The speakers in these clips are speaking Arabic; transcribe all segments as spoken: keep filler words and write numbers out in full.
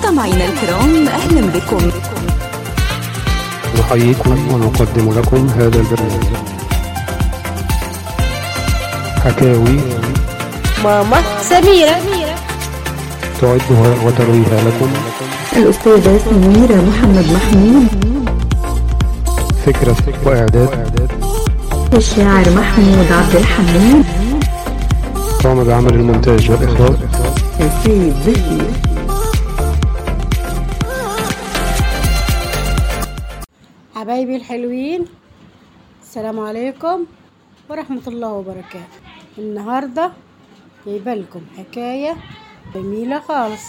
مستمعينا الكرام، أهلا بكم. نحييكم ونقدم لكم هذا البرنامج حكاوي ماما سميرة. تعدها وترويها لكم الأستاذة سميرة محمد محمود. فكرة وإعداد الشاعر محمود عبد الحميد. قام بعمل المونتاج والإخراج سيد زكي. حبايبي الحلوين، السلام عليكم ورحمة الله وبركاته. النهاردة جايبه لكم حكاية جميلة خالص،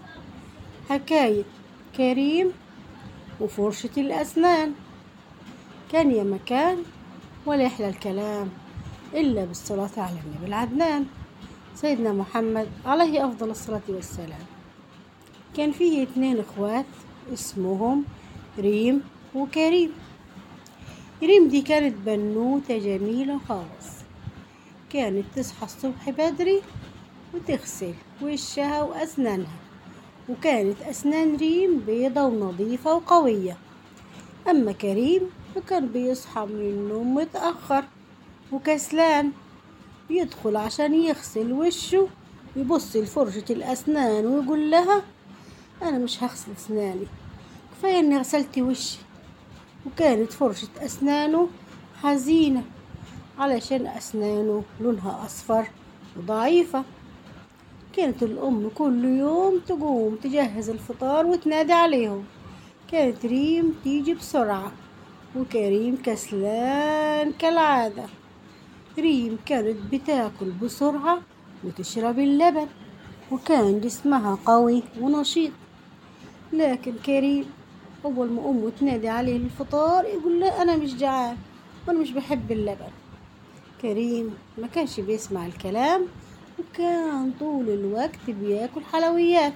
حكاية كريم وفرشة الأسنان. كان يا مكان ولا يحلى الكلام إلا بالصلاة على النبي العدنان سيدنا محمد عليه أفضل الصلاة والسلام. كان فيه اتنين اخوات اسمهم ريم وكريم. ريم دي كانت بنوتة جميلة خالص، كانت تصحى الصبح بدري وتغسل وشها وأسنانها، وكانت أسنان ريم بيضة ونظيفة وقوية. أما كريم فكان بيصحى من النوم متأخر وكسلان، بيدخل عشان يغسل وشه، يبص لفرشة الأسنان ويقول لها أنا مش هغسل أسناني، كفاية إني غسلت وشي. وكانت فرشة أسنانه حزينة علشان أسنانه لونها أصفر وضعيفة. كانت الأم كل يوم تقوم تجهز الفطار وتنادي عليهم. كانت ريم تيجي بسرعة وكريم كسلان كالعادة. ريم كانت بتاكل بسرعة وتشرب اللبن، وكان جسمها قوي ونشيط. لكن كريم أول ما أمه تنادي عليه الفطار يقول له أنا مش جعان وأنا مش بحب اللبن. كريم ما كانش بيسمع الكلام، وكان طول الوقت بياكل حلويات.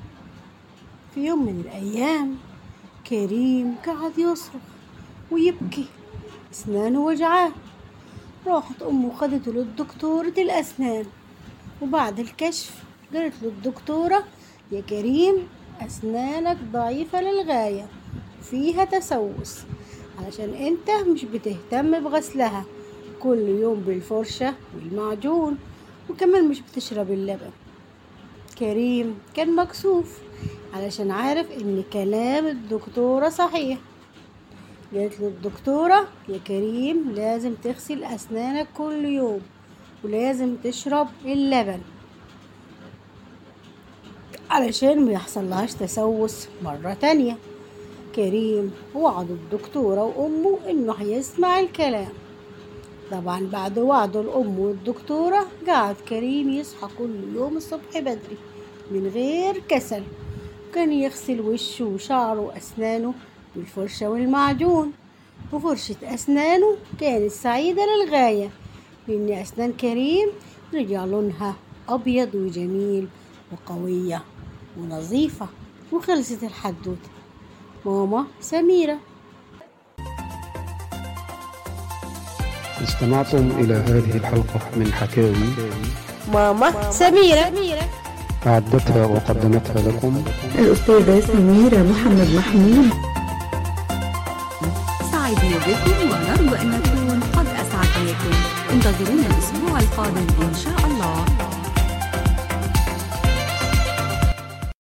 في يوم من الأيام كريم قعد يصرخ ويبكي، أسنانه وجعاه. راحت أمه خدته للدكتورة الأسنان، وبعد الكشف قالت له الدكتورة يا كريم أسنانك ضعيفة للغاية وفيها تسوس، علشان أنت مش بتهتم بغسلها كل يوم بالفرشة والمعجون، وكمان مش بتشرب اللبن. كريم كان مكسوف علشان عارف إن كلام الدكتورة صحيح. قالت له الدكتورة يا كريم لازم تغسل أسنانك كل يوم ولازم تشرب اللبن علشان ما يحصلهاش تسوس مرة تانية. كريم وعد الدكتورة وأمه إنه هيسمع الكلام. طبعا بعد وعد الأم والدكتورة قعد كريم يصحى كل يوم الصبح بدري من غير كسل، كان يغسل وشه وشعره وأسنانه بالفرشة والمعجون. وفرشة أسنانه كانت سعيدة للغاية لأن أسنان كريم رجع لونها أبيض وجميل وقوية ونظيفة. وخلصت الحدوتة. ماما سميرة. استمعتم إلى هذه الحلقة من حكاوي ماما سميرة. أعدتها وقدمتها لكم الأستاذة سميرة محمد محمود. سعدنا بكم ونرجو أن نكون قد أسعدناكم. انتظرونا الأسبوع القادم إن شاء الله.